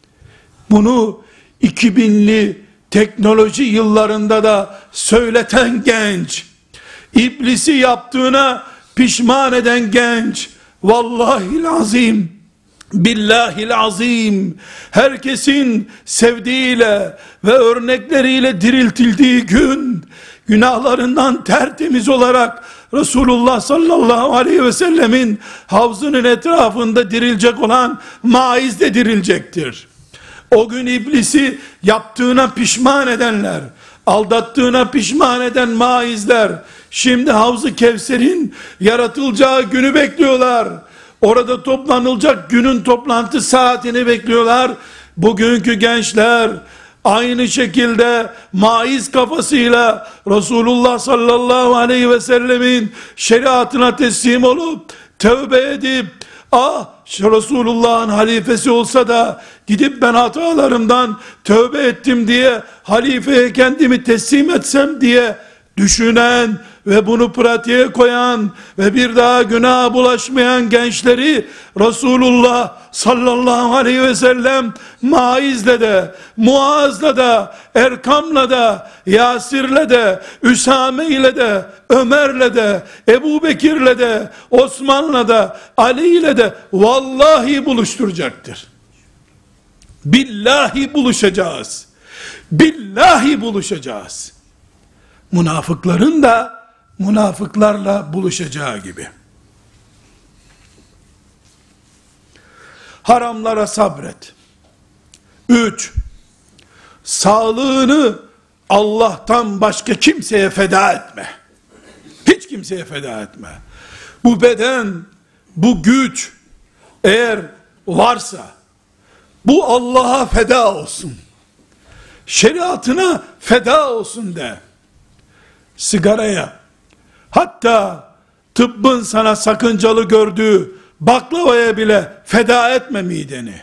Bunu 2000'li teknoloji yıllarında da söyleten genç, iblisi yaptığına pişman eden genç, vallahil azim, billahil azim, herkesin sevdiğiyle ve örnekleriyle diriltildiği gün, günahlarından tertemiz olarak Resulullah sallallahu aleyhi ve sellemin havzının etrafında dirilecek olan Maiz de dirilecektir. O gün iblisi yaptığına pişman edenler, aldattığına pişman eden maizler, şimdi Havz-ı Kevser'in yaratılacağı günü bekliyorlar. Orada toplanılacak günün toplantı saatini bekliyorlar. Bugünkü gençler aynı şekilde maiz kafasıyla Resulullah sallallahu aleyhi ve sellemin şeriatına teslim olup tövbe edip Resulullah'ın halifesi olsa da gidip ben hatalarımdan tövbe ettim diye halifeye kendimi teslim etsem diye düşünen ve bunu pratiğe koyan ve bir daha günaha bulaşmayan gençleri Resulullah sallallahu aleyhi ve sellem Maiz'le de, Muaz'la da, Erkam'la da, Yasir'le de, Üsame'yle de, Ömer'le de, Ebu Bekir'le de, Osman'la da, Ali'yle de vallahi buluşturacaktır. Billahi buluşacağız. Billahi buluşacağız. Münafıkların da münafıklarla buluşacağı gibi. Haramlara sabret. 3. Sağlığını Allah'tan başka kimseye feda etme. Hiç kimseye feda etme. Bu beden, bu güç eğer varsa bu Allah'a feda olsun. Şeriatına feda olsun de. Sigaraya, hatta tıbbın sana sakıncalı gördüğü baklavaya bile feda etme mideni.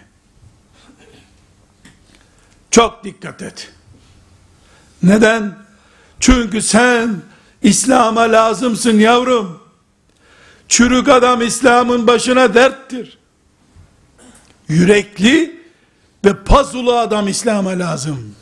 Çok dikkat et. Neden? Çünkü sen İslam'a lazımsın yavrum. Çürük adam İslam'ın başına derttir. Yürekli ve pazulu adam İslam'a lazım.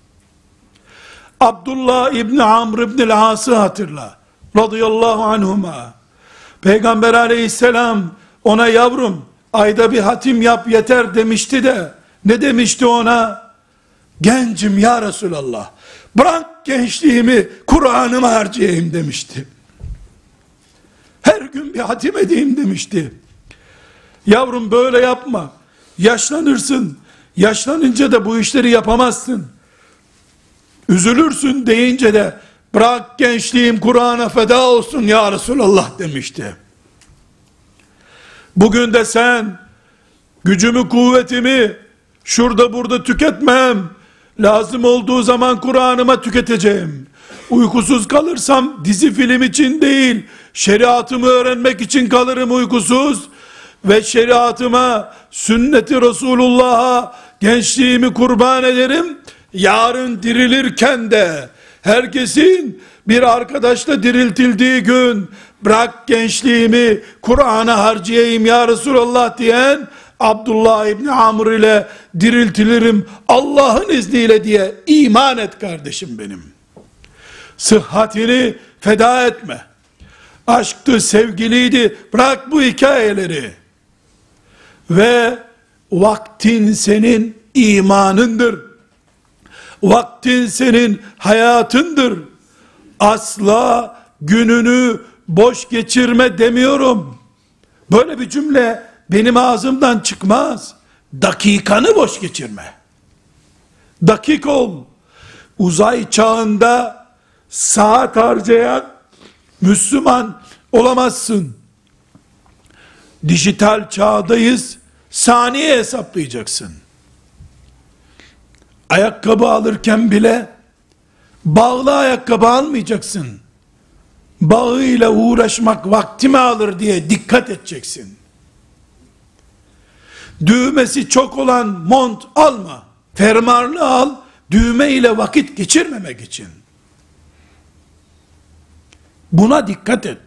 Abdullah İbni Amr İbni As'ı hatırla. Radıyallahu anhuma. Peygamber aleyhisselam ona yavrum ayda bir hatim yap yeter demişti de ne demişti ona? Gencim ya Resulallah. Bırak gençliğimi Kur'an'ıma harcayayım demişti. Her gün bir hatim edeyim demişti. Yavrum böyle yapma. Yaşlanırsın. Yaşlanınca da bu işleri yapamazsın. Üzülürsün deyince de bırak gençliğim Kur'an'a feda olsun ya Resulallah demişti. Bugün de sen gücümü, kuvvetimi şurada burada tüketmem. Lazım olduğu zaman Kur'an'ıma tüketeceğim. Uykusuz kalırsam dizi film için değil, şeriatımı öğrenmek için kalırım uykusuz ve şeriatıma, sünneti Resulullah'a gençliğimi kurban ederim. Yarın dirilirken de herkesin bir arkadaşla diriltildiği gün, bırak gençliğimi Kur'an'a harcayayım ya Resulallah diyen Abdullah İbni Amr ile diriltilirim Allah'ın izniyle diye iman et kardeşim benim. Sıhhatini feda etme. Aşktı, sevgiliydi, bırak bu hikayeleri. Ve vaktin senin imanındır. Vaktin senin hayatındır. Asla gününü boş geçirme demiyorum. Böyle bir cümle benim ağzımdan çıkmaz. Dakikanı boş geçirme. Dakik ol. Uzay çağında saat harcayan Müslüman olamazsın. Dijital çağdayız. Saniye hesaplayacaksın. Ayakkabı alırken bile bağlı ayakkabı almayacaksın. Bağıyla uğraşmak vaktimi alır diye dikkat edeceksin. Düğmesi çok olan mont alma. Fermuarlı al. Düğme ile vakit geçirmemek için. Buna dikkat et.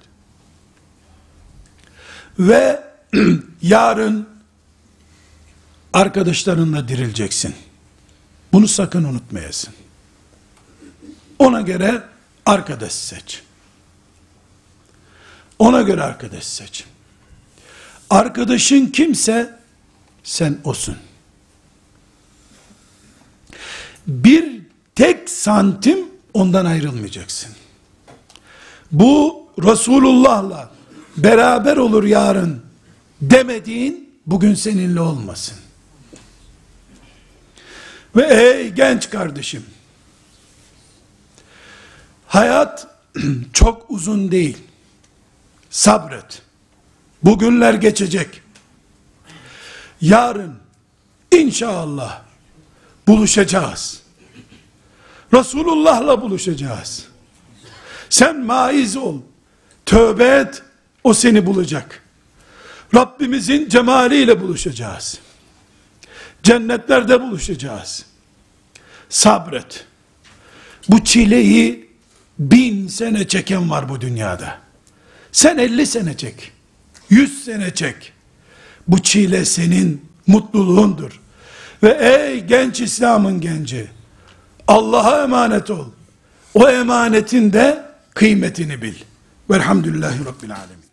Ve yarın arkadaşlarınla dirileceksin. Bunu sakın unutmayasın. Ona göre arkadaş seç. Ona göre arkadaş seç. Arkadaşın kimse sen osun. Bir tek santim ondan ayrılmayacaksın. Bu Resulullah'la beraber olur yarın demediğin bugün seninle olmasın. Ve ey genç kardeşim, hayat çok uzun değil. Sabret. Bugünler geçecek. Yarın inşallah buluşacağız. Resulullah'la buluşacağız. Sen maiz ol. Tövbe et. O seni bulacak. Rabbimizin cemaliyle buluşacağız. Cennetlerde buluşacağız. Sabret. Bu çileyi 1000 sene çeken var bu dünyada. Sen 50 sene çek. 100 sene çek. Bu çile senin mutluluğundur. Ve ey genç İslam'ın genci, Allah'a emanet ol. O emanetin de kıymetini bil. Velhamdülillahi Rabbil Alemin.